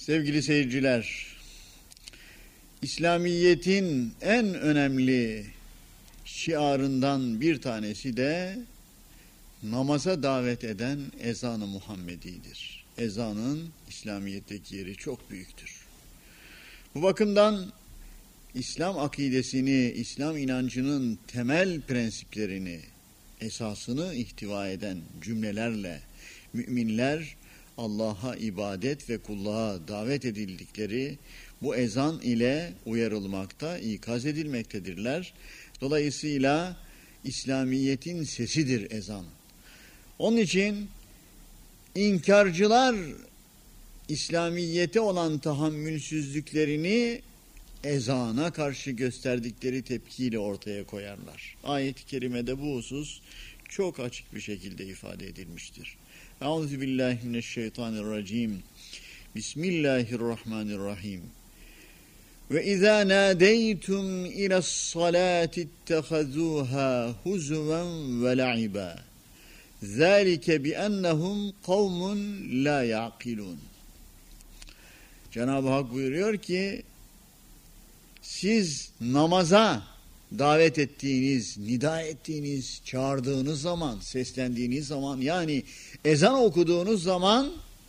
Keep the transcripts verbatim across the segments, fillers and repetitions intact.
Sevgili seyirciler, İslamiyet'in en önemli şiarından bir tanesi de namaza davet eden ezan-ı Muhammedi'dir. Ezanın İslamiyet'teki yeri çok büyüktür. Bu bakımdan İslam akidesini, İslam inancının temel prensiplerini, esasını ihtiva eden cümlelerle müminler Allah'a ibadet ve kulluğa davet edildikleri bu ezan ile uyarılmakta, ikaz edilmektedirler. Dolayısıyla İslamiyet'in sesidir ezan. Onun için inkarcılar İslamiyet'e olan tahammülsüzlüklerini ezana karşı gösterdikleri tepkiyle ortaya koyarlar. Ayet-i kerimede bu husus çok açık bir şekilde ifade edilmiştir. Euzubillahimineşşeytanirracim. Bismillahirrahmanirrahim. Ve izâ nâdeytum ilas-salâti ittehazûhâ huzven ve la'ibâ. Zâlike biennehum kavmun la ya'kilûn. Cenab-ı Hak buyuruyor ki, siz namaza davet ettiğiniz, nida ettiğiniz, çağırdığınız zaman, seslendiğiniz zaman, yani ezan okuduğunuz zaman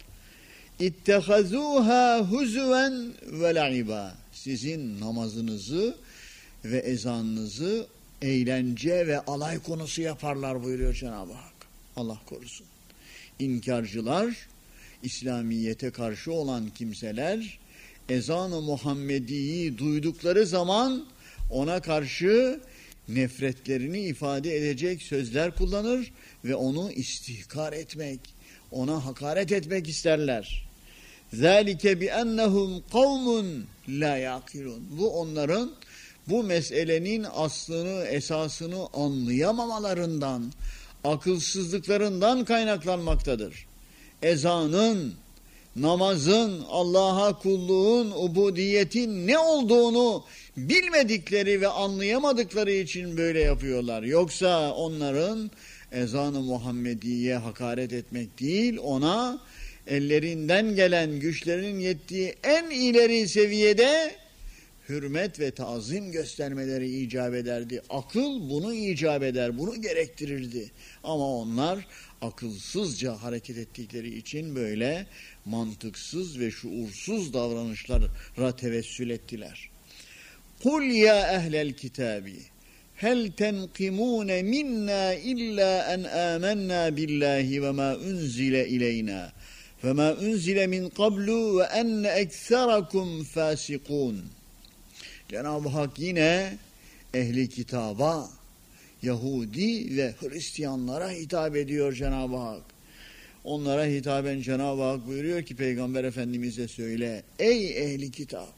ittehazûhâ huzven ve la'ibâ. Sizin namazınızı ve ezanınızı eğlence ve alay konusu yaparlar buyuruyor Cenab-ı Hak. Allah korusun. İnkarcılar, İslamiyet'e karşı olan kimseler ezan-ı Muhammedi'yi duydukları zaman ona karşı nefretlerini ifade edecek sözler kullanır ve onu istihkar etmek, ona hakaret etmek isterler. Zalike bi ennehum kavmun la yaqilun. Bu onların bu meselenin aslını, esasını anlayamamalarından, akılsızlıklarından kaynaklanmaktadır. Ezanın, namazın, Allah'a kulluğun, ubudiyetin ne olduğunu bilmedikleri ve anlayamadıkları için böyle yapıyorlar. Yoksa onların ezan-ı Muhammediye hakaret etmek değil, ona ellerinden gelen, güçlerinin yettiği en ileri seviyede hürmet ve tazim göstermeleri icap ederdi. Akıl bunu icap eder, bunu gerektirirdi. Ama onlar akılsızca hareket ettikleri için böyle mantıksız ve şuursuz davranışlara tevessül ettiler. Kul ya ehlel kitabi hel tenkimune minna illa en amennâ billahi ve ma unzile ileyna ve ma unzile min qablu ve enne ekserakum fasikun. Cenab-ı Hak yine ehli kitaba, Yahudi ve Hristiyanlara hitap ediyor Cenab-ı Hak. Onlara hitaben Cenab-ı Hak buyuruyor ki Peygamber Efendimiz'e söyle, ey ehli kitap,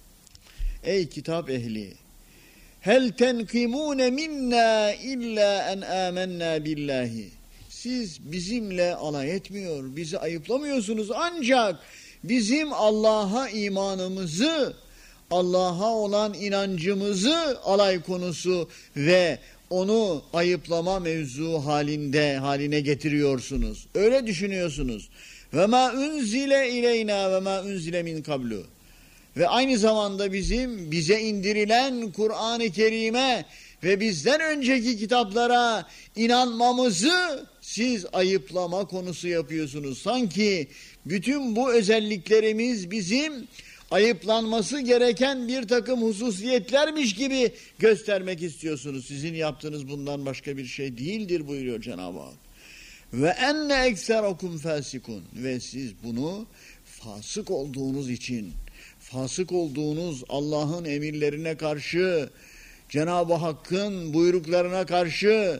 ey kitap ehli, hel tenkimune minna illa en amennâ billahi. Siz bizimle alay etmiyor, bizi ayıplamıyorsunuz, ancak bizim Allah'a imanımızı, Allah'a olan inancımızı alay konusu ve onu ayıplama mevzu halinde haline getiriyorsunuz. Öyle düşünüyorsunuz. Ve ma unzile ileyna ve ma unzile min kablu. Ve aynı zamanda bizim bize indirilen Kur'an-ı Kerim'e ve bizden önceki kitaplara inanmamızı siz ayıplama konusu yapıyorsunuz. Sanki bütün bu özelliklerimiz bizim ayıplanması gereken bir takım hususiyetlermiş gibi göstermek istiyorsunuz. Sizin yaptığınız bundan başka bir şey değildir buyuruyor Cenab-ı Hak. Ve enne ekserakum fasikun. Ve siz bunu fasık olduğunuz için, fasık olduğunuz Allah'ın emirlerine karşı, Cenab-ı Hakk'ın buyruklarına karşı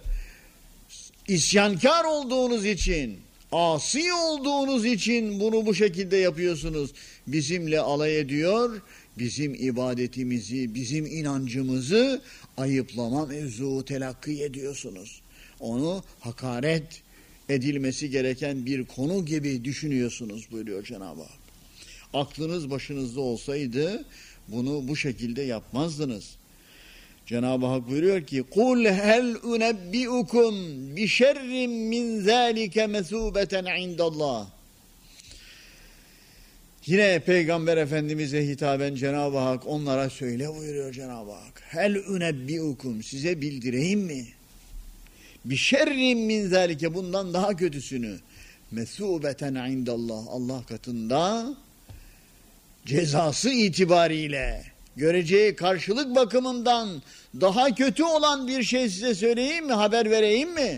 isyankar olduğunuz için, asi olduğunuz için bunu bu şekilde yapıyorsunuz. Bizimle alay ediyor, bizim ibadetimizi, bizim inancımızı ayıplama mevzuu telakki ediyorsunuz. Onu hakaret edilmesi gereken bir konu gibi düşünüyorsunuz buyuruyor Cenab-ı Hak. Aklınız başınızda olsaydı bunu bu şekilde yapmazdınız. Cenab-ı Hak buyuruyor ki kul hel unebbiukum bi şerrin min zalike mesubeten indallah. Yine Peygamber Efendimiz'e hitaben Cenab-ı Hak onlara söyle buyuruyor Cenab-ı Hak. Hel unebbiukum, size bildireyim mi? Bi şerrin min zalike, bundan daha kötüsünü. Mesubeten indallah, Allah katında cezası itibariyle, göreceği karşılık bakımından daha kötü olan bir şey size söyleyeyim mi? Haber vereyim mi?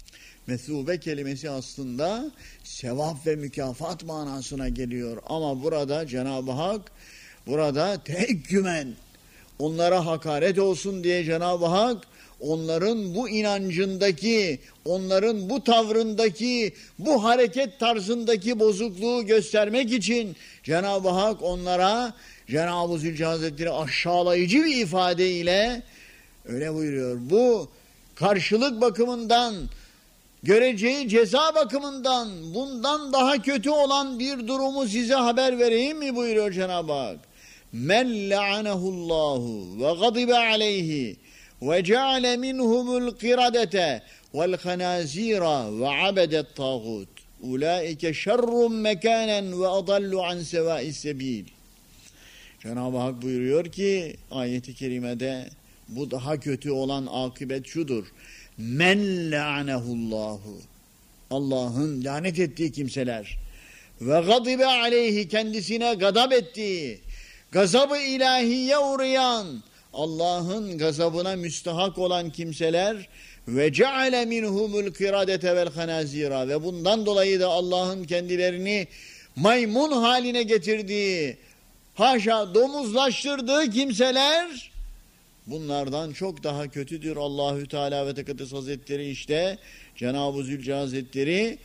Mesube kelimesi aslında sevap ve mükafat manasına geliyor. Ama burada Cenab-ı Hak, burada tehekkümen, onlara hakaret olsun diye Cenab-ı Hak, onların bu inancındaki, onların bu tavrındaki, bu hareket tarzındaki bozukluğu göstermek için Cenab-ı Hak onlara, Cenab-ı Zülcelal Hazretleri aşağılayıcı bir ifadeyle öyle buyuruyor. Bu karşılık bakımından, göreceği ceza bakımından bundan daha kötü olan bir durumu size haber vereyim mi buyuruyor Cenab-ı Hak. Men la'anehullahu ve gadibe aleyhi ve ceale minhumul qiradete vel hanazira ve abedet tağut. Ulaike şerrun mekanen ve adallu an sevâis sebil. Cenab-ı Hak buyuruyor ki ayet-i kerimede bu daha kötü olan akıbet şudur. Men la'anehullahu, Allah'ın lanet ettiği kimseler ve gadibe aleyhi, kendisine gadab ettiği, gazabı ilahiye uğrayan, Allah'ın gazabına müstahak olan kimseler ve ceale minhumul kiradete vel hanazira, ve bundan dolayı da Allah'ın kendilerini maymun haline getirdiği, haşa domuzlaştırdığı kimseler bunlardan çok daha kötüdür. Allahü Teala ve Tekaddes Hazretleri, işte Cenab-ı Zülcelal Hazretleri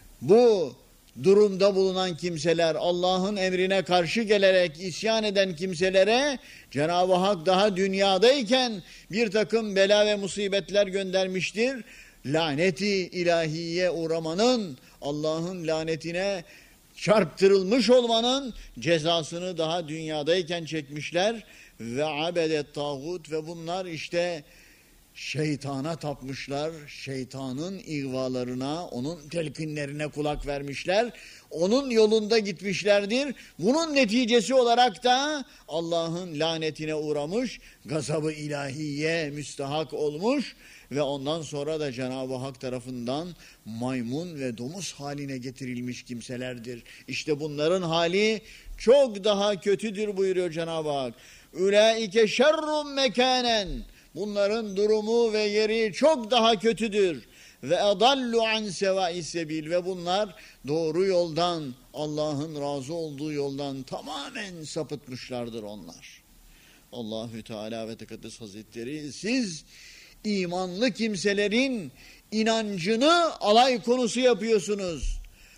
bu durumda bulunan kimseler, Allah'ın emrine karşı gelerek isyan eden kimselere Cenab-ı Hak daha dünyadayken bir takım bela ve musibetler göndermiştir. Laneti ilahiye uğramanın, Allah'ın lanetine çarptırılmış olmanın cezasını daha dünyadayken çekmişler. Ve abedet tağut, ve bunlar işte şeytana tapmışlar, şeytanın ihvalarına, onun telkinlerine kulak vermişler, onun yolunda gitmişlerdir. Bunun neticesi olarak da Allah'ın lanetine uğramış, gazabı ilahiye müstahak olmuş ve ondan sonra da Cenab-ı Hak tarafından maymun ve domuz haline getirilmiş kimselerdir. İşte bunların hali çok daha kötüdür buyuruyor Cenab-ı Hak. Ulaike şerrun mekanen, bunların durumu ve yeri çok daha kötüdür. Ve adallu an sevâis sebil, ve bunlar doğru yoldan, Allah'ın razı olduğu yoldan tamamen sapıtmışlardır onlar. Allahü Teala ve Tekaddes Hazretleri, siz imanlı kimselerin inancını alay konusu yapıyorsunuz.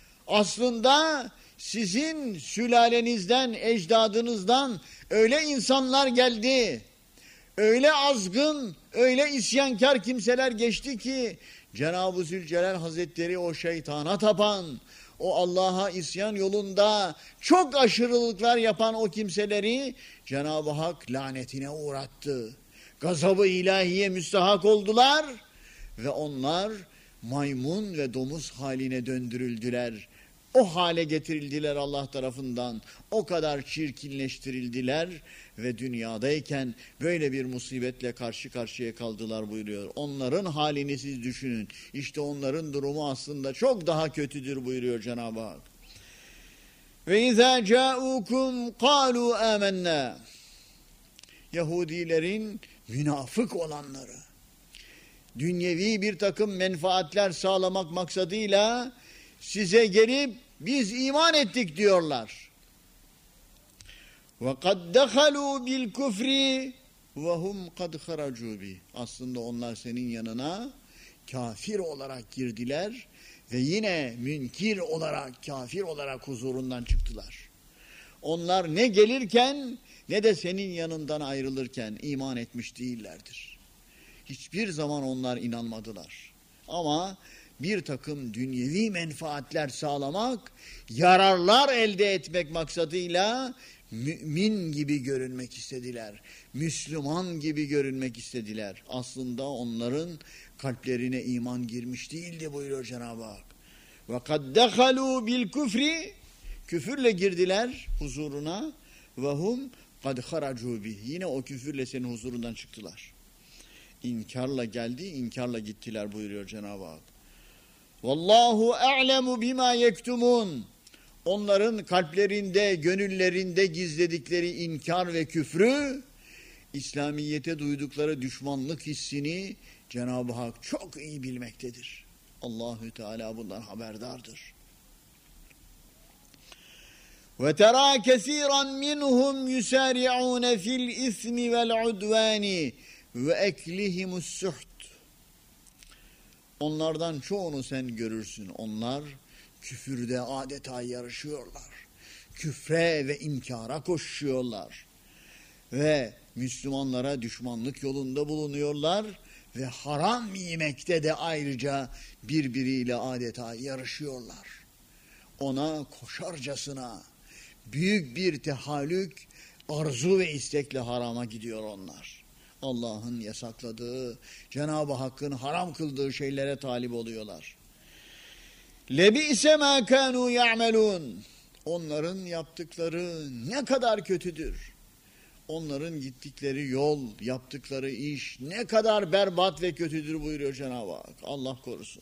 Aslında sizin sülalenizden, ecdadınızdan öyle insanlar geldi, öyle azgın, öyle isyankar kimseler geçti ki Cenab-ı Zülcelal Hazretleri o şeytana tapan, o Allah'a isyan yolunda çok aşırılıklar yapan o kimseleri Cenab-ı Hak lanetine uğrattı. Gazabı ilahiye müstahak oldular ve onlar maymun ve domuz haline döndürüldüler. O hale getirildiler Allah tarafından. O kadar çirkinleştirildiler ve dünyadayken böyle bir musibetle karşı karşıya kaldılar buyuruyor. Onların halini siz düşünün. İşte onların durumu aslında çok daha kötüdür buyuruyor Cenab-ı Hak. Ve izâ câûkum kâlû âmennâ. Yahudilerin münafık olanları, dünyevi bir takım menfaatler sağlamak maksadıyla size gelip biz iman ettik diyorlar. Ve kad dehalu bil kufri ve hum kad haracu bi. Aslında onlar senin yanına kafir olarak girdiler ve yine münkir olarak, kafir olarak huzurundan çıktılar. Onlar ne gelirken ne de senin yanından ayrılırken iman etmiş değillerdir. Hiçbir zaman onlar inanmadılar. Ama bir takım dünyevi menfaatler sağlamak, yararlar elde etmek maksadıyla mümin gibi görünmek istediler. Müslüman gibi görünmek istediler. Aslında onların kalplerine iman girmiş değildi buyuruyor Cenab-ı Hak. Ve kad dehalu bil kufri, Küfürle girdiler huzuruna ve hum kad haracu bih. Yine o küfürle senin huzurundan çıktılar. İnkarla geldi, inkarla gittiler buyuruyor Cenab-ı Hak. Vallahu a'lemu bima yektumun. Onların kalplerinde, gönüllerinde gizledikleri inkar ve küfrü, İslamiyete duydukları düşmanlık hissini Cenab-ı Hak çok iyi bilmektedir. Allahü Teala bundan haberdardır. Ve tera kesiran minhum yusari'un fil ismi vel udvani ve eklihimus suht. Onlardan çoğunu sen görürsün. Onlar küfürde adeta yarışıyorlar. Küfre ve inkara koşuyorlar. Ve Müslümanlara düşmanlık yolunda bulunuyorlar ve haram yemekte de ayrıca birbiriyle adeta yarışıyorlar. Ona koşarcasına büyük bir tehallük, arzu ve istekle harama gidiyor onlar. Allah'ın yasakladığı, Cenab-ı Hakk'ın haram kıldığı şeylere talip oluyorlar. Lebi'se ma kanu ya'melun. Onların yaptıkları ne kadar kötüdür. Onların gittikleri yol, yaptıkları iş ne kadar berbat ve kötüdür buyuruyor Cenab-ı Hak. Allah korusun.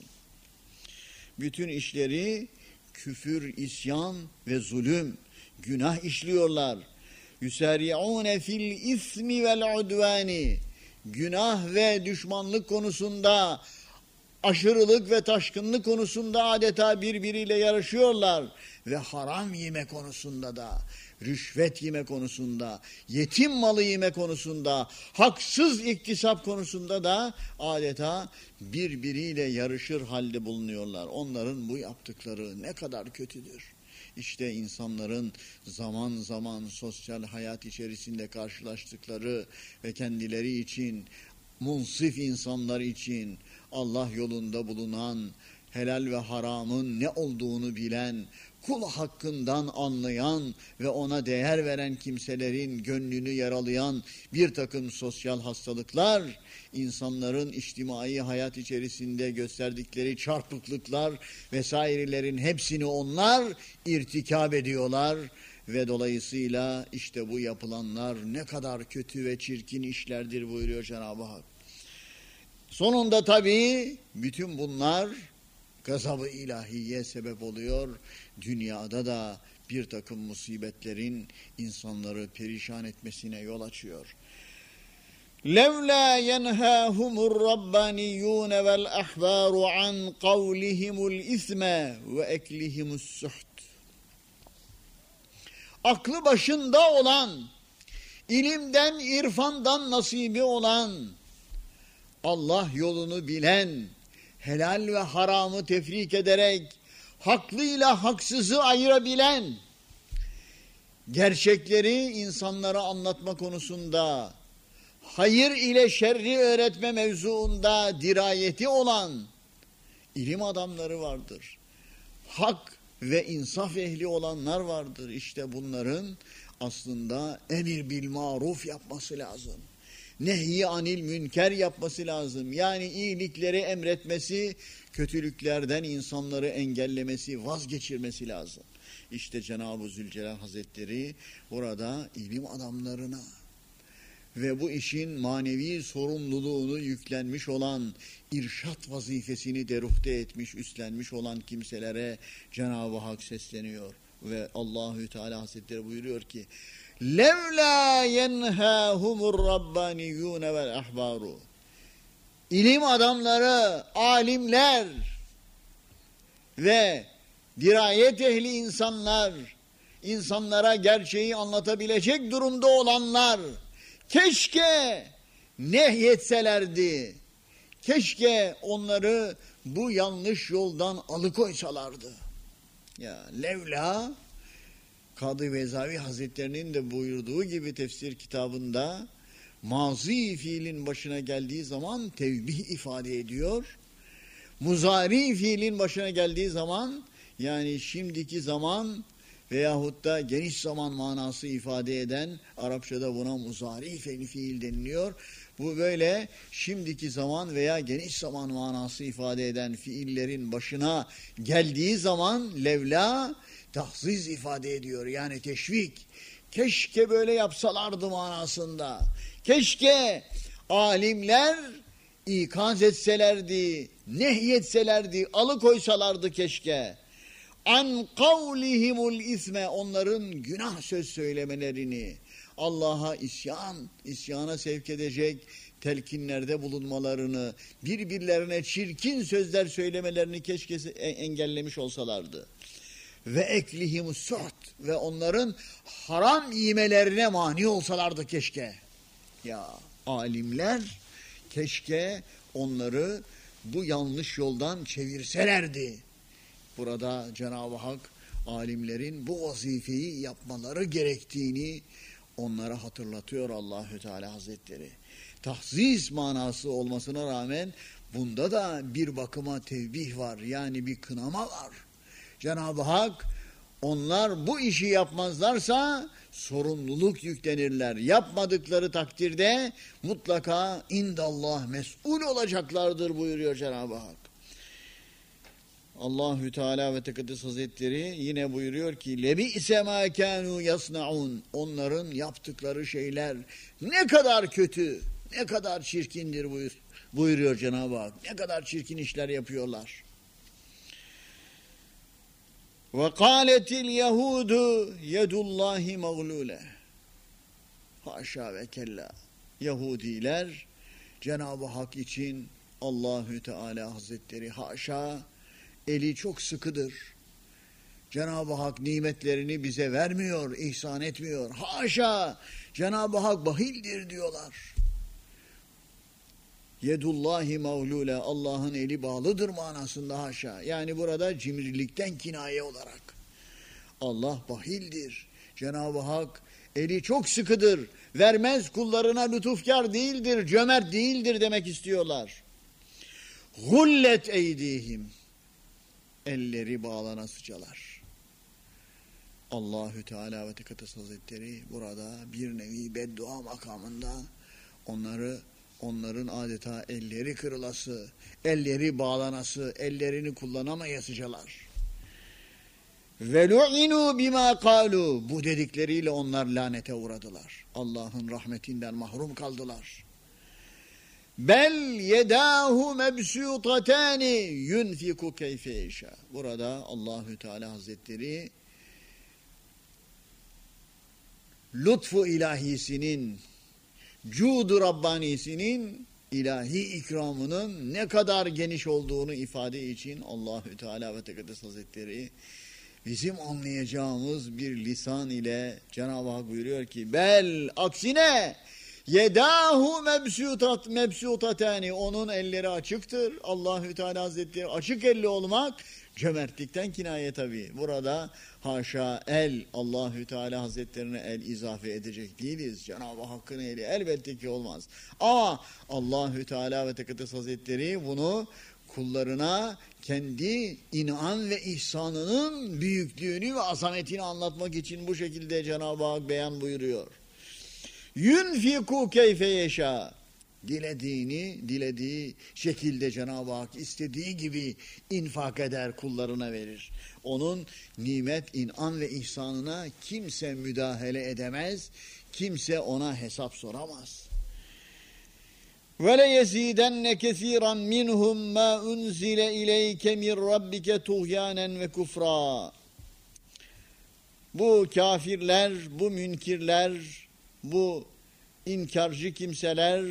Bütün işleri küfür, isyan ve zulüm, günah işliyorlar. Yusari'un fil ismi vel udvani. Günah ve düşmanlık konusunda, aşırılık ve taşkınlık konusunda adeta birbiriyle yarışıyorlar. Ve haram yeme konusunda da, rüşvet yeme konusunda, yetim malı yeme konusunda, haksız iktisap konusunda da adeta birbiriyle yarışır halde bulunuyorlar. Onların bu yaptıkları ne kadar kötüdür. İşte insanların zaman zaman sosyal hayat içerisinde karşılaştıkları ve kendileri için, munsif insanlar için Allah yolunda bulunan, helal ve haramın ne olduğunu bilen, kul hakkından anlayan ve ona değer veren kimselerin gönlünü yaralayan bir takım sosyal hastalıklar, insanların içtimai hayat içerisinde gösterdikleri çarpıklıklar vesairelerin hepsini onlar irtikab ediyorlar ve dolayısıyla işte bu yapılanlar ne kadar kötü ve çirkin işlerdir buyuruyor Cenab-ı Hak. Sonunda tabii bütün bunlar gazab-ı ilahiye sebep oluyor. Dünyada da bir takım musibetlerin insanları perişan etmesine yol açıyor. لَوْلَا يَنْهَاهُمُ الرَّبَّانِيُّونَ وَالْأَحْبَارُ عَنْ قَوْلِهِمُ الْإِثْمَ وَاَكْلِهِمُ السُّحْتِ. Aklı başında olan, ilimden, irfandan nasibi olan, Allah yolunu bilen, helal ve haramı tefrik ederek, haklıyla haksızı ayırabilen, gerçekleri insanlara anlatma konusunda, hayır ile şerri öğretme mevzuunda dirayeti olan ilim adamları vardır. Hak ve insaf ehli olanlar vardır. İşte bunların aslında emir bil maruf yapması lazım. Nehy anil münker yapması lazım. Yani iyilikleri emretmesi, kötülüklerden insanları engellemesi, vazgeçirmesi lazım. İşte Cenab-ı Zülcelal Hazretleri orada ilim adamlarına ve bu işin manevi sorumluluğunu yüklenmiş olan, irşat vazifesini deruhte etmiş, üstlenmiş olan kimselere Cenab-ı Hak sesleniyor. Ve Allahü Teala Hazretleri buyuruyor ki لَوْلَا يَنْهَاهُمُ الرَّبَّانِيُّونَ وَالْأَحْبَارُ. İlim adamları, alimler ve dirayet ehli insanlar, insanlara gerçeği anlatabilecek durumda olanlar keşke nehyetselerdi. Keşke onları bu yanlış yoldan alıkoysalardı. Ya levla, Kadı Vezavi Hazretlerinin de buyurduğu gibi tefsir kitabında mazi fiilin başına geldiği zaman tevbih ifade ediyor. Muzari fiilin başına geldiği zaman yani şimdiki zaman veyahut da geniş zaman manası ifade eden, Arapçada buna muzari fiil deniliyor. Bu böyle şimdiki zaman veya geniş zaman manası ifade eden fiillerin başına geldiği zaman levla tahziz ifade ediyor. Yani teşvik. Keşke böyle yapsalardı manasında. Keşke alimler ikaz etselerdi, nehyetselerdi, alıkoysalardı keşke. An kavlihimul isme, onların günah söz söylemelerini, Allah'a isyan, isyana sevk edecek telkinlerde bulunmalarını, birbirlerine çirkin sözler söylemelerini keşke engellemiş olsalardı. Ve eklihimus suht, ve onların haram yemelerine mani olsalardı keşke. Ya alimler keşke onları bu yanlış yoldan çevirselerdi. Burada Cenab-ı Hak alimlerin bu vazifeyi yapmaları gerektiğini onlara hatırlatıyor Allahü Teala Hazretleri. Tahziz manası olmasına rağmen bunda da bir bakıma tevbih var. Yani bir kınama var. Cenab-ı Hak onlar bu işi yapmazlarsa sorumluluk yüklenirler. Yapmadıkları takdirde mutlaka indallah mes'ul olacaklardır buyuruyor Cenab-ı Hak. Allahü Teala ve Tekaddes Hazretleri yine buyuruyor ki lebi'se ma kânû yasnaun, onların yaptıkları şeyler ne kadar kötü, ne kadar çirkindir buyur, buyuruyor Cenab-ı Hak. Ne kadar çirkin işler yapıyorlar. Ve kâletil yehudu yedullahi mağlûle. Haşa ve kella. Yahudiler Cenab-ı Hak için Allahü Teala Hazretleri haşa, eli çok sıkıdır. Cenab-ı Hak nimetlerini bize vermiyor, ihsan etmiyor. Haşa! Cenab-ı Hak bahildir diyorlar. Yedullahi mağlule, Allah'ın eli bağlıdır manasında haşa. Yani burada cimrilikten kinaye olarak. Allah bahildir. Cenab-ı Hak eli çok sıkıdır. Vermez, kullarına lütufkar değildir, cömert değildir demek istiyorlar. Gullet eydihim. Elleri bağlanasıcalar. Allahü Teala ve Tekaddes Hazretleri burada bir nevi beddua makamında onları, onların adeta elleri kırılası, elleri bağlanası, ellerini kullanamayasıcalar. Ve lu'inu bima kalu, bu dedikleriyle onlar lanete uğradılar. Allah'ın rahmetinden mahrum kaldılar. Bel yedahu mebsutatani yunfiku keyfe yeşâ. Burada Allahü Teala Hazretleri lütfu ilahisinin, cudu rabbanisinin, ilahi ikramının ne kadar geniş olduğunu ifade için Allahü Teala ve Tekaddes Hazretleri bizim anlayacağımız bir lisan ile Cenab-ı Hak buyuruyor ki bel, aksine yedahu mebsutat mebsutatani, onun elleri açıktır. Allahü Teala Hazretleri açık elli olmak cömertlikten kinaye tabii. Burada haşa el, Allahü Teala Hazretlerine el izafe edecek değiliz. Cenab-ı Hakk'ın eli elbette ki olmaz. Ama Allahü Teala ve Tekaddes Hazretleri bunu kullarına kendi inan ve ihsanının büyüklüğünü ve azametini anlatmak için bu şekilde Cenab-ı Hak beyan buyuruyor. Yunfiku keyfe yeşâ. Dilediğini, dilediği şekilde Cenab-ı Hak istediği gibi infak eder, kullarına verir. Onun nimet, inan ve ihsanına kimse müdahale edemez, kimse ona hesap soramaz. وَلَيَزِيدَنَّ كَثِيرًا مِنْهُمْ مَا أُنْزِلَ إِلَيْكَ مِنْ رَبِّكَ طُغْيَانًا وَكُفْرًا. Bu kafirler, bu münkirler, bu inkarcı kimseler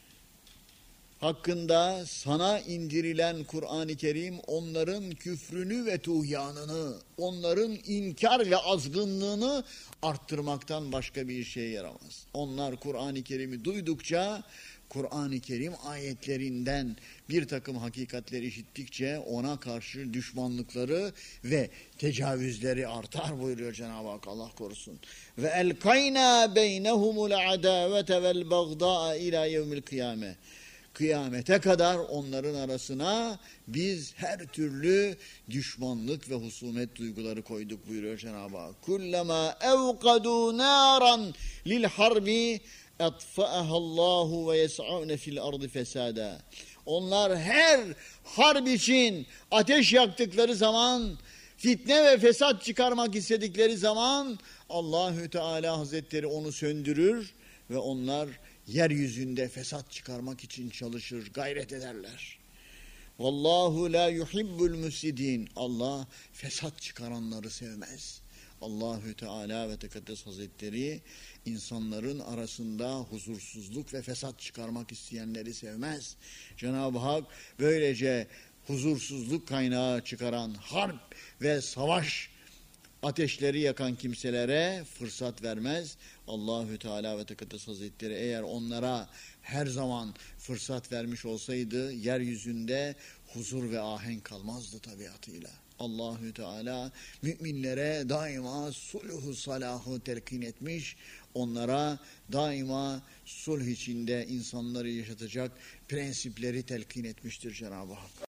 hakkında sana indirilen Kur'an-ı Kerim onların küfrünü ve tuğyanını, onların inkar ve azgınlığını arttırmaktan başka bir şey yaramaz. Onlar Kur'an-ı Kerim'i duydukça, Kur'an-ı Kerim ayetlerinden bir takım hakikatleri işittikçe ona karşı düşmanlıkları ve tecavüzleri artar buyuruyor Cenab-ı Hak, Allah korusun. Ve elkayna beynehumul adavete vel bagdaa ila yevmil kıyame. Kıyamete kadar onların arasına biz her türlü düşmanlık ve husumet duyguları koyduk buyuruyor Cenab-ı Hak. Kullama evkadu naran lil harbi etfa'ahallahu ve yes'une fil ardı fesada. Onlar her harp için ateş yaktıkları zaman fitne ve fesat çıkarmak istedikleri zaman Allahü Teala Hazretleri onu söndürür ve onlar yeryüzünde fesat çıkarmak için çalışır, gayret ederler. Vallahu la yuhibbul müfsidin. Allah fesat çıkaranları sevmez. Allahü Teala ve Tekaddes Hazretleri insanların arasında huzursuzluk ve fesat çıkarmak isteyenleri sevmez. Cenab-ı Hak böylece huzursuzluk kaynağı çıkaran harp ve savaş ateşleri yakan kimselere fırsat vermez. Allahü Teala ve Tekaddes Hazretleri eğer onlara her zaman fırsat vermiş olsaydı yeryüzünde huzur ve ahenk kalmazdı tabiatıyla. Allahü Teala müminlere daima sulhu salahu telkin etmiş, onlara daima sulh içinde insanları yaşatacak prensipleri telkin etmiştir Cenab-ı Hak.